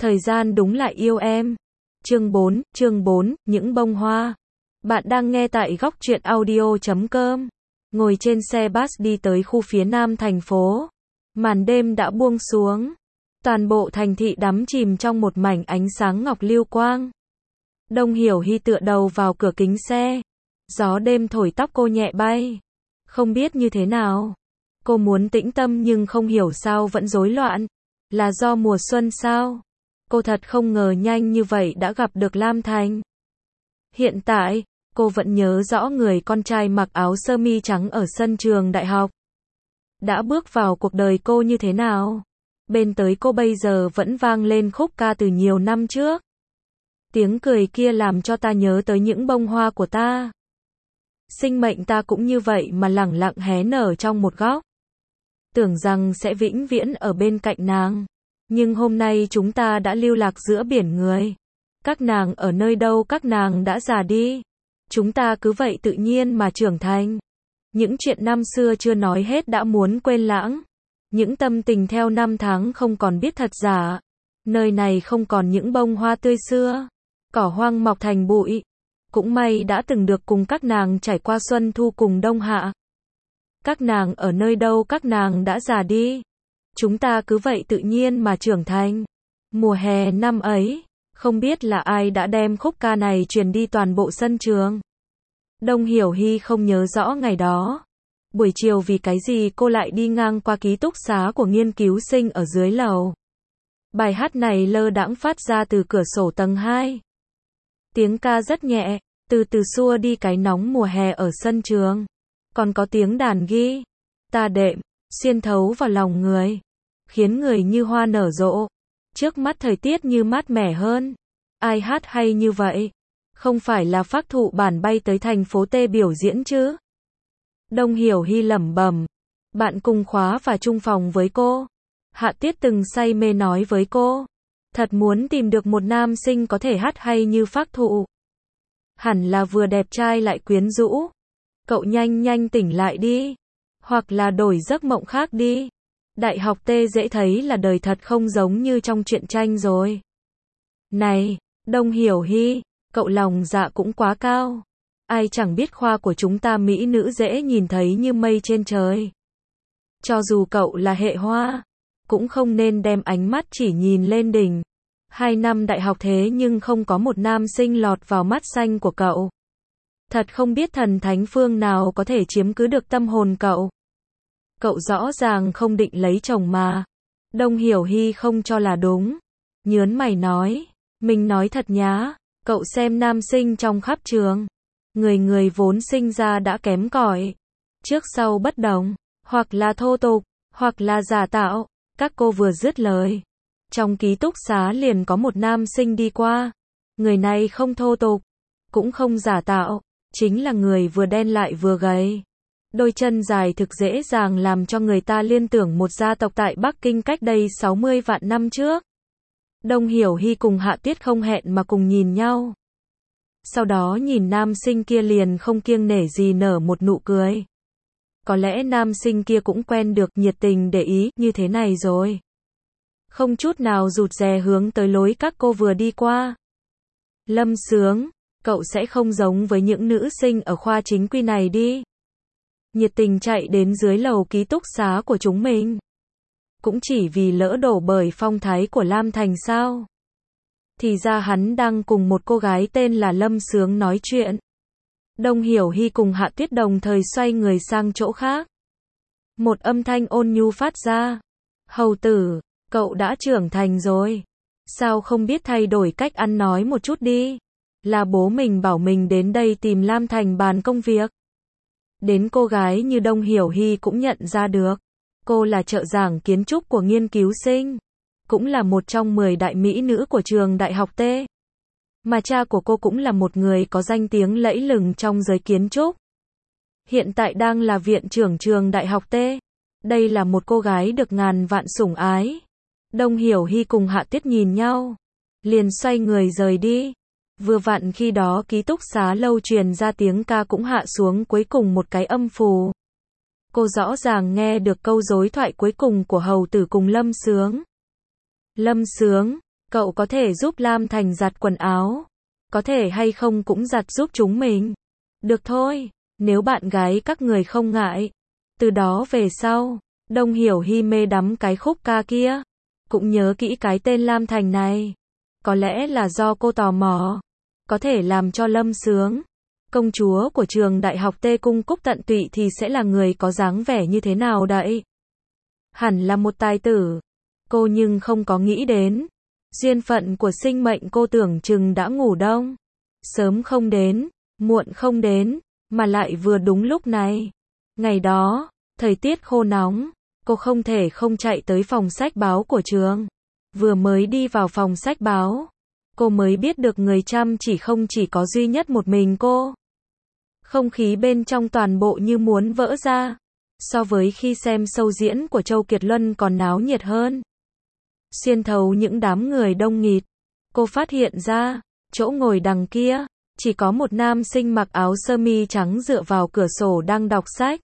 Thời gian đúng là yêu em. Chương 4, những bông hoa. Bạn đang nghe tại góc truyện audio.com. Ngồi trên xe bus đi tới khu phía nam thành phố. Màn đêm đã buông xuống. Toàn bộ thành thị đắm chìm trong một mảnh ánh sáng ngọc lưu quang. Đông Hiểu Hy tựa đầu vào cửa kính xe. Gió đêm thổi tóc cô nhẹ bay. Không biết như thế nào. Cô muốn tĩnh tâm nhưng không hiểu sao vẫn rối loạn. Là do mùa xuân sao? Cô thật không ngờ nhanh như vậy đã gặp được Lam Thành. Hiện tại, cô vẫn nhớ rõ người con trai mặc áo sơ mi trắng ở sân trường đại học. Đã bước vào cuộc đời cô như thế nào? Bên tới cô bây giờ vẫn vang lên khúc ca từ nhiều năm trước. Tiếng cười kia làm cho ta nhớ tới những bông hoa của ta. Sinh mệnh ta cũng như vậy mà lẳng lặng hé nở trong một góc. Tưởng rằng sẽ vĩnh viễn ở bên cạnh nàng. Nhưng hôm nay chúng ta đã lưu lạc giữa biển người. Các nàng ở nơi đâu, các nàng đã già đi. Chúng ta cứ vậy tự nhiên mà trưởng thành. Những chuyện năm xưa chưa nói hết đã muốn quên lãng. Những tâm tình theo năm tháng không còn biết thật giả. Nơi này không còn những bông hoa tươi xưa. Cỏ hoang mọc thành bụi. Cũng may đã từng được cùng các nàng trải qua xuân thu cùng đông hạ. Các nàng ở nơi đâu, các nàng đã già đi. Chúng ta cứ vậy tự nhiên mà trưởng thành. Mùa hè năm ấy, không biết là ai đã đem khúc ca này truyền đi toàn bộ sân trường. Đông Hiểu Hy không nhớ rõ ngày đó. Buổi chiều vì cái gì cô lại đi ngang qua ký túc xá của nghiên cứu sinh ở dưới lầu. Bài hát này lơ đãng phát ra từ cửa sổ tầng 2. Tiếng ca rất nhẹ, từ từ xua đi cái nóng mùa hè ở sân trường. Còn có tiếng đàn ghi, ta đệm, xuyên thấu vào lòng người, khiến người như hoa nở rộ. Trước mắt thời tiết như mát mẻ hơn. Ai hát hay như vậy? Không phải là Phác Thụ Bản bay tới thành phố T biểu diễn chứ? Đông Hiểu Hy lẩm bẩm. Bạn cùng khóa và chung phòng với cô. Hạ Tiết từng say mê nói với cô. Thật muốn tìm được một nam sinh có thể hát hay như Phác Thụ. Hẳn là vừa đẹp trai lại quyến rũ. Cậu nhanh nhanh tỉnh lại đi. Hoặc là đổi giấc mộng khác đi. Đại học T dễ thấy là đời thật không giống như trong truyện tranh rồi. Này, Đông Hiểu Hy, cậu lòng dạ cũng quá cao. Ai chẳng biết khoa của chúng ta mỹ nữ dễ nhìn thấy như mây trên trời. Cho dù cậu là hệ hoa, cũng không nên đem ánh mắt chỉ nhìn lên đỉnh. 2 năm đại học thế nhưng không có một nam sinh lọt vào mắt xanh của cậu. Thật không biết thần thánh phương nào có thể chiếm cứ được tâm hồn cậu. Cậu rõ ràng không định lấy chồng mà. Đông Hiểu Hy không cho là đúng. Nhớn mày nói, mình nói thật nhá, cậu xem nam sinh trong khắp trường. Người người vốn sinh ra đã kém cỏi. Trước sau bất đồng, hoặc là thô tục, hoặc là giả tạo. Các cô vừa dứt lời. Trong ký túc xá liền có một nam sinh đi qua. Người này không thô tục, cũng không giả tạo. Chính là người vừa đen lại vừa gầy. Đôi chân dài thực dễ dàng làm cho người ta liên tưởng một gia tộc tại Bắc Kinh cách đây 60 vạn năm trước. Đông Hiểu Hy cùng Hạ Tuyết không hẹn mà cùng nhìn nhau. Sau đó nhìn nam sinh kia liền không kiêng nể gì nở một nụ cười. Có lẽ nam sinh kia cũng quen được nhiệt tình để ý như thế này rồi. Không chút nào rụt rè hướng tới lối các cô vừa đi qua. Lâm Sướng, cậu sẽ không giống với những nữ sinh ở khoa chính quy này đi. Nhiệt tình chạy đến dưới lầu ký túc xá của chúng mình. Cũng chỉ vì lỡ đổ bởi phong thái của Lam Thành sao? Thì ra hắn đang cùng một cô gái tên là Lâm Sướng nói chuyện. Đông Hiểu Hy cùng Hạ Tuyết đồng thời xoay người sang chỗ khác. Một âm thanh ôn nhu phát ra. Hầu tử, cậu đã trưởng thành rồi. Sao không biết thay đổi cách ăn nói một chút đi? Là bố mình bảo mình đến đây tìm Lam Thành bàn công việc. Đến cô gái như Đông Hiểu Hy cũng nhận ra được. Cô là trợ giảng kiến trúc của nghiên cứu sinh. Cũng là một trong 10 đại mỹ nữ của trường đại học T. Mà cha của cô cũng là một người có danh tiếng lẫy lừng trong giới kiến trúc. Hiện tại đang là viện trưởng trường đại học T. Đây là một cô gái được ngàn vạn sủng ái. Đông Hiểu Hy cùng Hạ Tuyết nhìn nhau. Liền xoay người rời đi. Vừa vặn khi đó ký túc xá lâu truyền ra tiếng ca cũng hạ xuống cuối cùng một cái âm phù. Cô rõ ràng nghe được câu đối thoại cuối cùng của hầu tử cùng Lâm Sướng. Lâm Sướng, Cậu có thể giúp Lam Thành giặt quần áo. Có thể hay không cũng giặt giúp chúng mình. Được thôi, nếu bạn gái các người không ngại. Từ đó về sau, Đông Hiểu Hy mê đắm cái khúc ca kia. Cũng nhớ kỹ cái tên Lam Thành này. Có lẽ là do cô tò mò. Có thể làm cho Lâm Sướng, công chúa của trường đại học Tê Cung Cúc tận tụy thì sẽ là người có dáng vẻ như thế nào đấy? Hẳn là một tài tử. Cô nhưng không có nghĩ đến. Duyên phận của sinh mệnh cô tưởng chừng đã ngủ đông. Sớm không đến, muộn không đến, mà lại vừa đúng lúc này. Ngày đó, thời tiết khô nóng, cô không thể không chạy tới phòng sách báo của trường. Vừa mới đi vào phòng sách báo, cô mới biết được người chăm chỉ không chỉ có duy nhất một mình cô. Không khí bên trong toàn bộ như muốn vỡ ra. So với khi xem show diễn của Châu Kiệt Luân còn náo nhiệt hơn. Xuyên thấu những đám người đông nghịt, cô phát hiện ra, chỗ ngồi đằng kia, chỉ có một nam sinh mặc áo sơ mi trắng dựa vào cửa sổ đang đọc sách.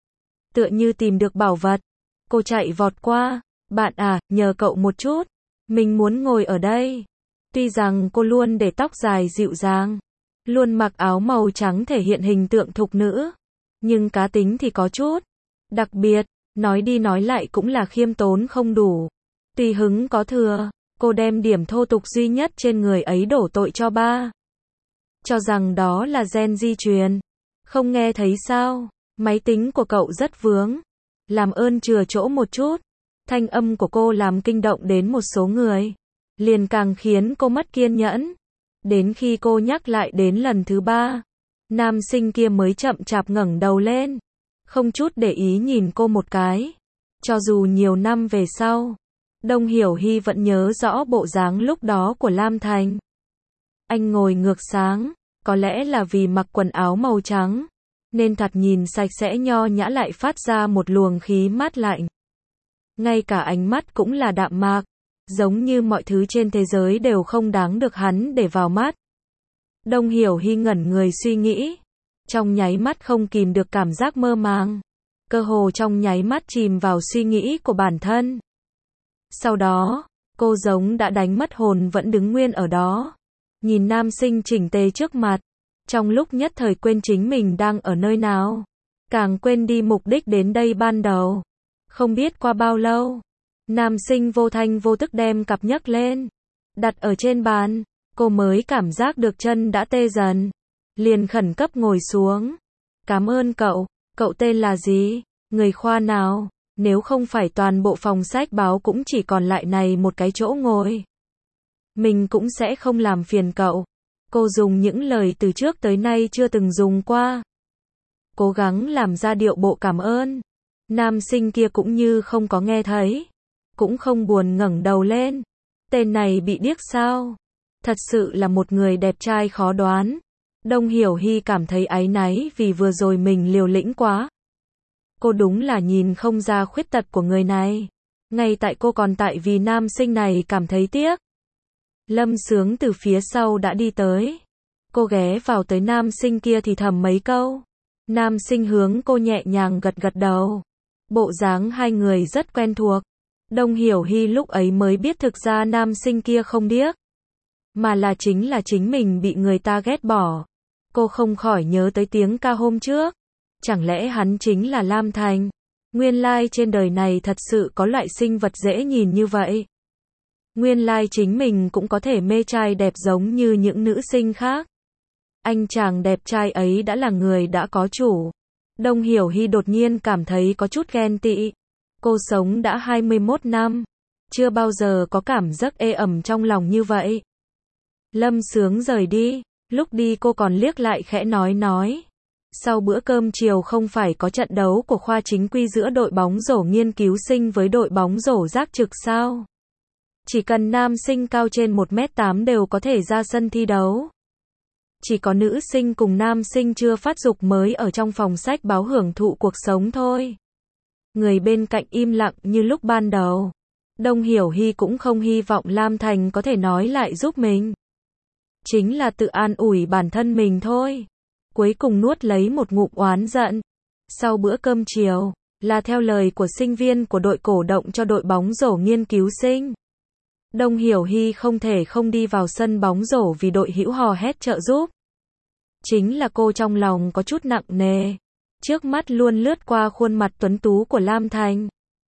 Tựa như tìm được bảo vật, cô chạy vọt qua, bạn à, nhờ cậu một chút, mình muốn ngồi ở đây. Tuy rằng cô luôn để tóc dài dịu dàng, luôn mặc áo màu trắng thể hiện hình tượng thục nữ, nhưng cá tính thì có chút đặc biệt, nói đi nói lại cũng là khiêm tốn không đủ. Tùy hứng có thừa, cô đem điểm thô tục duy nhất trên người ấy đổ tội cho ba. Cho rằng đó là gen di truyền. Không nghe thấy sao? Máy tính của cậu rất vướng. Làm ơn chừa chỗ một chút. Thanh âm của cô làm kinh động đến một số người. Liền càng khiến cô mất kiên nhẫn. Đến khi cô nhắc lại đến lần thứ 3, nam sinh kia mới chậm chạp ngẩng đầu lên. Không chút để ý nhìn cô một cái. Cho dù nhiều năm về sau, Đông Hiểu Hy vẫn nhớ rõ bộ dáng lúc đó của Lam Thành. Anh ngồi ngược sáng, có lẽ là vì mặc quần áo màu trắng, nên thoạt nhìn sạch sẽ nho nhã lại phát ra một luồng khí mát lạnh. Ngay cả ánh mắt cũng là đạm mạc, giống như mọi thứ trên thế giới đều không đáng được hắn để vào mắt. Đông Hiểu Hy ngẩn người suy nghĩ, trong nháy mắt không kìm được cảm giác mơ màng, cơ hồ trong nháy mắt chìm vào suy nghĩ của bản thân. Sau đó, cô giống đã đánh mất hồn vẫn đứng nguyên ở đó, nhìn nam sinh chỉnh tề trước mặt, trong lúc nhất thời quên chính mình đang ở nơi nào, càng quên đi mục đích đến đây ban đầu. Không biết qua bao lâu, nam sinh vô thanh vô tức đem cặp nhấc lên, đặt ở trên bàn, cô mới cảm giác được chân đã tê dần, liền khẩn cấp ngồi xuống. Cảm ơn cậu, cậu tên là gì, người khoa nào? Nếu không phải toàn bộ phòng sách báo cũng chỉ còn lại này một cái chỗ ngồi, mình cũng sẽ không làm phiền cậu. Cô dùng những lời từ trước tới nay chưa từng dùng qua, cố gắng làm ra điệu bộ cảm ơn. Nam sinh kia cũng như không có nghe thấy, cũng không buồn ngẩng đầu lên. Tên này bị điếc sao? Thật sự là một người đẹp trai khó đoán. Đông Hiểu Hy cảm thấy áy náy vì vừa rồi mình liều lĩnh quá. Cô đúng là nhìn không ra khuyết tật của người này. Ngay tại cô còn tại vì nam sinh này cảm thấy tiếc. Lâm Sướng từ phía sau đã đi tới. Cô ghé vào tới nam sinh kia thì thầm mấy câu. Nam sinh hướng cô nhẹ nhàng gật gật đầu. Bộ dáng hai người rất quen thuộc. Đông Hiểu Hy lúc ấy mới biết thực ra nam sinh kia không điếc, mà là chính mình bị người ta ghét bỏ. Cô không khỏi nhớ tới tiếng ca hôm trước. Chẳng lẽ hắn chính là Lam Thành? Nguyên lai trên đời này thật sự có loại sinh vật dễ nhìn như vậy. Nguyên lai chính mình cũng có thể mê trai đẹp giống như những nữ sinh khác. Anh chàng đẹp trai ấy đã là người đã có chủ. Đông Hiểu Hy đột nhiên cảm thấy có chút ghen tị. Cô sống đã 21 năm, chưa bao giờ có cảm giác ê ẩm trong lòng như vậy. Lâm Sướng rời đi, lúc đi cô còn liếc lại khẽ nói. Sau bữa cơm chiều không phải có trận đấu của khoa chính quy giữa đội bóng rổ nghiên cứu sinh với đội bóng rổ giác trực sao? Chỉ cần nam sinh cao trên 1m8 đều có thể ra sân thi đấu. Chỉ có nữ sinh cùng nam sinh chưa phát dục mới ở trong phòng sách báo hưởng thụ cuộc sống thôi. Người bên cạnh im lặng như lúc ban đầu. Đông Hiểu Hy cũng không hy vọng Lam Thành có thể nói lại giúp mình. Chính là tự an ủi bản thân mình thôi. Cuối cùng nuốt lấy một ngụm oán giận. Sau bữa cơm chiều, là theo lời của sinh viên của đội cổ động cho đội bóng rổ nghiên cứu sinh. Đông Hiểu Hy không thể không đi vào sân bóng rổ vì đội hữu hò hét trợ giúp. Chính là cô trong lòng có chút nặng nề. Trước mắt luôn lướt qua khuôn mặt tuấn tú của Lam Thành.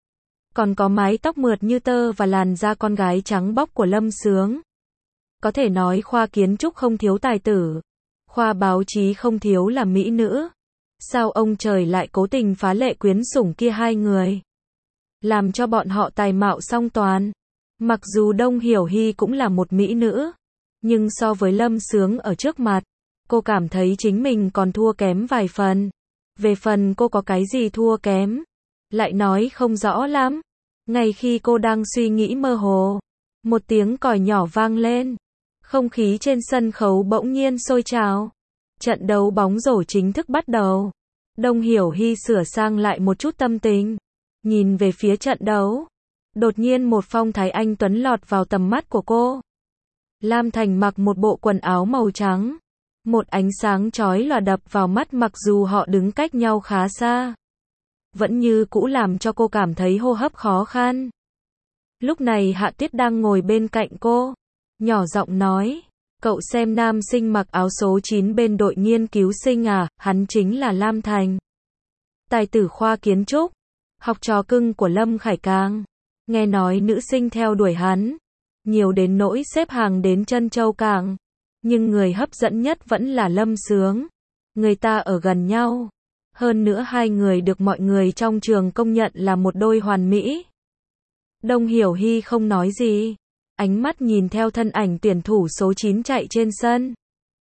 Còn có mái tóc mượt như tơ và làn da con gái trắng bóc của Lâm Sướng. Có thể nói khoa kiến trúc không thiếu tài tử. Khoa báo chí không thiếu là mỹ nữ. Sao ông trời lại cố tình phá lệ quyến sủng kia hai người? Làm cho bọn họ tài mạo song toàn. Mặc dù Đông Hiểu Hy cũng là một mỹ nữ. Nhưng so với Lâm Sướng ở trước mặt, cô cảm thấy chính mình còn thua kém vài phần. Về phần cô có cái gì thua kém, lại nói không rõ lắm. Ngay khi cô đang suy nghĩ mơ hồ, một tiếng còi nhỏ vang lên. Không khí trên sân khấu bỗng nhiên sôi trào. Trận đấu bóng rổ chính thức bắt đầu. Đông Hiểu Hy sửa sang lại một chút tâm tình, nhìn về phía trận đấu. Đột nhiên một phong thái anh tuấn lọt vào tầm mắt của cô. Lam Thành mặc một bộ quần áo màu trắng. Một ánh sáng chói lòa đập vào mắt mặc dù họ đứng cách nhau khá xa. Vẫn như cũ làm cho cô cảm thấy hô hấp khó khăn. Lúc này Hạ Tuyết đang ngồi bên cạnh cô. Nhỏ giọng nói, cậu xem nam sinh mặc áo số 9 bên đội nghiên cứu sinh à, hắn chính là Lam Thành. Tài tử khoa kiến trúc, học trò cưng của Lâm Khải Cang. Nghe nói nữ sinh theo đuổi hắn, nhiều đến nỗi xếp hàng đến chân châu cảng. Nhưng người hấp dẫn nhất vẫn là Lâm Sướng. Người ta ở gần nhau. Hơn nữa hai người được mọi người trong trường công nhận là một đôi hoàn mỹ. Đông Hiểu Hy không nói gì. Ánh mắt nhìn theo thân ảnh tuyển thủ số 9 chạy trên sân.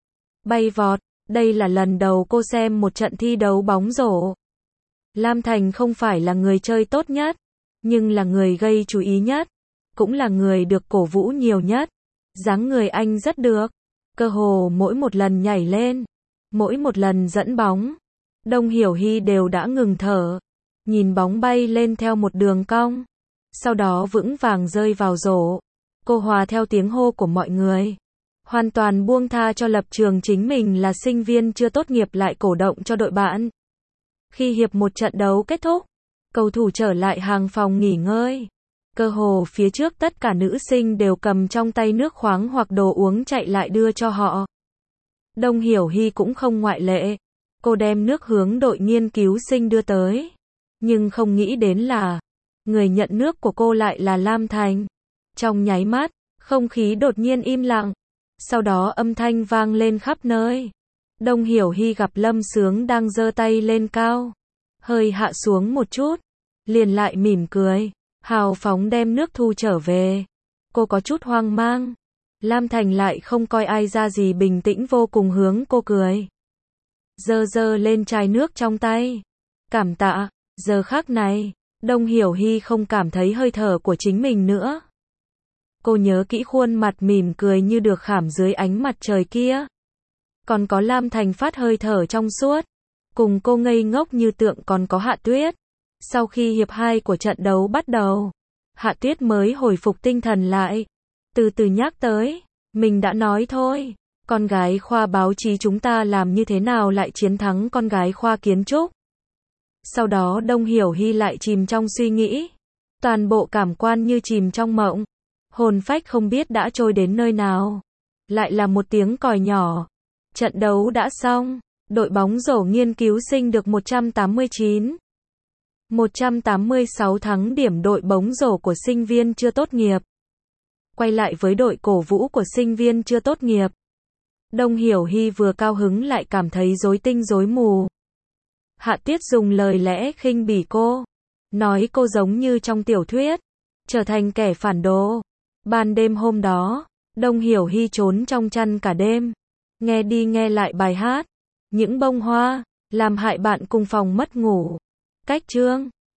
Bay vọt. Đây là lần đầu cô xem một trận thi đấu bóng rổ. Lam Thành không phải là người chơi tốt nhất, nhưng là người gây chú ý nhất. Cũng là người được cổ vũ nhiều nhất. Dáng người anh rất được. Cơ hồ mỗi một lần nhảy lên, mỗi một lần dẫn bóng, Đông Hiểu Hy đều đã ngừng thở. Nhìn bóng bay lên theo một đường cong, sau đó vững vàng rơi vào rổ. Cô hòa theo tiếng hô của mọi người, hoàn toàn buông tha cho lập trường chính mình là sinh viên chưa tốt nghiệp lại cổ động cho đội bạn. Khi hiệp một trận đấu kết thúc, cầu thủ trở lại hàng phòng nghỉ ngơi. Cơ hồ phía trước tất cả nữ sinh đều cầm trong tay nước khoáng hoặc đồ uống chạy lại đưa cho họ. Đông Hiểu Hy cũng không ngoại lệ. Cô đem nước hướng đội nghiên cứu sinh đưa tới. Nhưng không nghĩ đến là, người nhận nước của cô lại là Lam Thành. Trong nháy mắt, không khí đột nhiên im lặng. Sau đó âm thanh vang lên khắp nơi. Đông Hiểu Hy gặp Lâm Sướng đang giơ tay lên cao. Hơi hạ xuống một chút. Liền lại mỉm cười. Hào phóng đem nước thu trở về. Cô có chút hoang mang. Lam Thành lại không coi ai ra gì, bình tĩnh vô cùng hướng cô cười. Giơ lên chai nước trong tay. Cảm tạ. Giờ khắc này, Đông Hiểu Hy không cảm thấy hơi thở của chính mình nữa. Cô nhớ kỹ khuôn mặt mỉm cười như được khảm dưới ánh mặt trời kia. Còn có Lam Thành phát hơi thở trong suốt. Cùng cô ngây ngốc như tượng còn có Hạ Tuyết. Sau khi hiệp 2 của trận đấu bắt đầu, Hạ Tuyết mới hồi phục tinh thần lại. Từ từ nhắc tới, mình đã nói thôi, con gái khoa báo chí chúng ta làm như thế nào lại chiến thắng con gái khoa kiến trúc. Sau đó Đông Hiểu Hy lại chìm trong suy nghĩ. Toàn bộ cảm quan như chìm trong mộng. Hồn phách không biết đã trôi đến nơi nào. Lại là một tiếng còi nhỏ. Trận đấu đã xong. Đội bóng rổ nghiên cứu sinh được 186 thắng điểm đội bóng rổ của sinh viên chưa tốt nghiệp. Quay lại với đội cổ vũ của sinh viên chưa tốt nghiệp. Đông Hiểu Hy vừa cao hứng lại cảm thấy rối tinh rối mù. Hạ Tuyết dùng lời lẽ khinh bỉ cô. Nói cô giống như trong tiểu thuyết. Trở thành kẻ phản đồ. Ban đêm hôm đó, Đông Hiểu Hy trốn trong chăn cả đêm. Nghe đi nghe lại bài hát. Những bông hoa, làm hại bạn cùng phòng mất ngủ. Cách chương